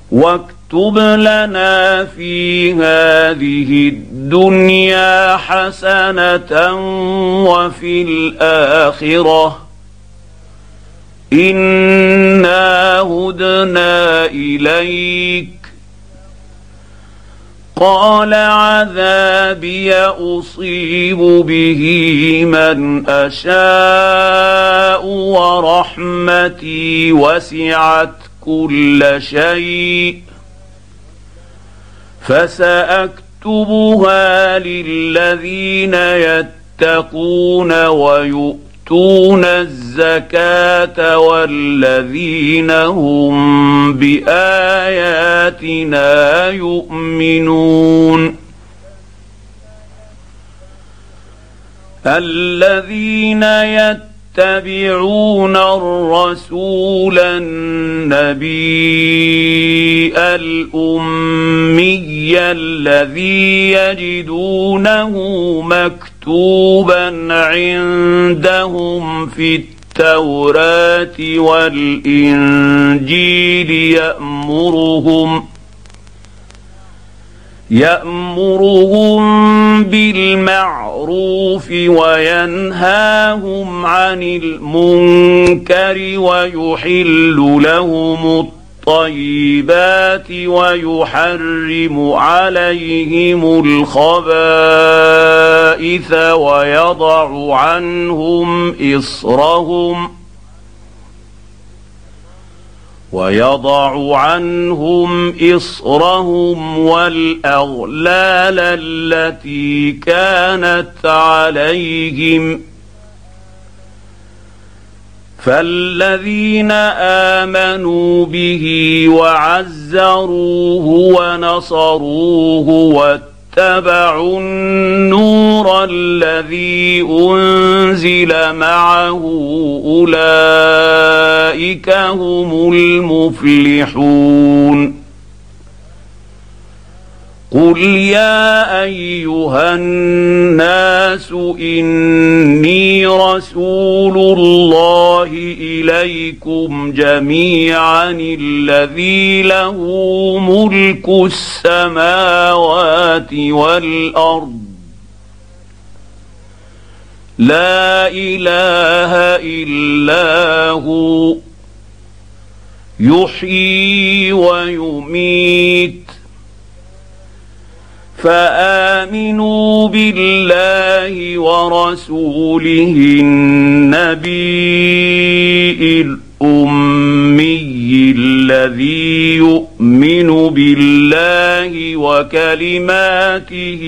واكتب لنا في هذه الدنيا حسنة وفي الآخرة إنا هدنا إليك. قال عذابي أصيب به من أشاء ورحمتي وسعت كل شيء فسأكتبها للذين يتقون ويؤتون الزكاة والذين هم بآياتنا يؤمنون. الذين يتبعون الرسول النبي الأمي الذي يجدونه مكتوبا عندهم في التوراة والإنجيل يأمرهم بالمعروف وينهاهم عن المنكر ويحل لهم الطيبات ويحرم عليهم الخبائث ويضع عنهم إصرهم والأغلال التي كانت عليهم. فالذين آمنوا به وعزروه ونصروه واتبعوا النور الذي أنزل معه أولئك هم المفلحون. قل يا أيها الناس إني رسول الله إليكم جميعا الذي له ملك السماوات والأرض لا إله إلا هو يحيي ويميت. فآمنوا بالله ورسوله النبي الأمي الذي يؤمن بالله وكلماته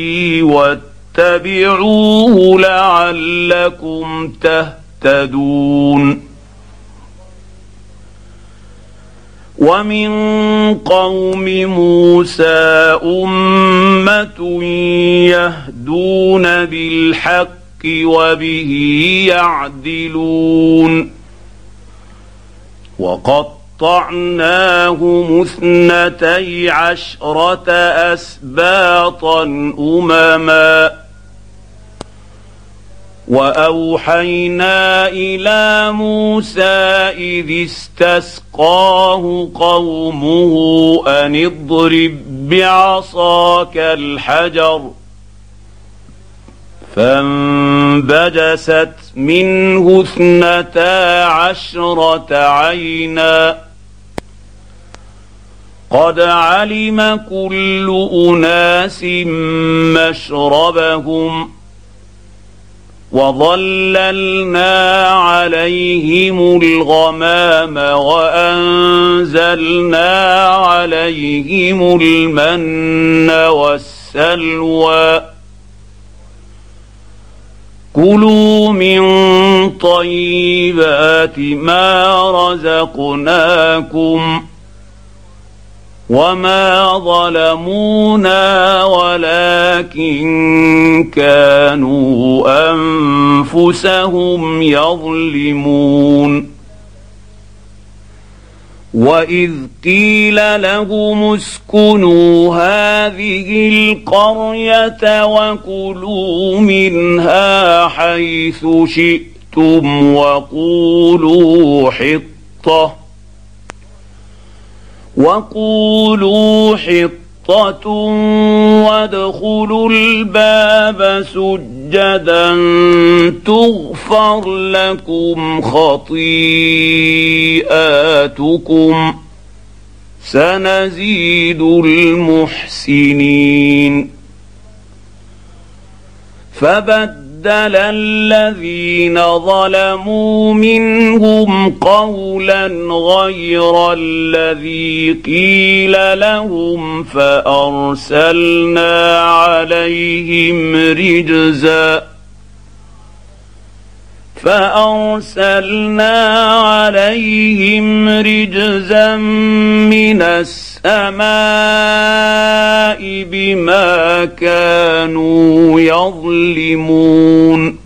واتبعوه لعلكم تهتدون. ومن قوم موسى أمة يهدون بالحق وبه يعدلون. وقطعناهم 12 أسباطا أمما وأوحينا إلى موسى إذ استسقاه قومه أن اضرب بعصاك الحجر فانبجست منه 12 عينا قد علم كل أناس مشربهم وظللنا عليهم الغمام وأنزلنا عليهم المن والسلوى كلوا من طيبات ما رزقناكم وما ظلمونا ولكن كانوا أنفسهم يظلمون. وإذ قيل لهم اسكنوا هذه القرية وكلوا منها حيث شئتم وقولوا حطة وادخلوا الباب سجدا تغفر لكم خطيئاتكم سنزيد المحسنين. فبدل الذين ظلموا منهم قولا غير الذي قيل لهم فأرسلنا عليهم رجزا من السماء بما كانوا يظلمون.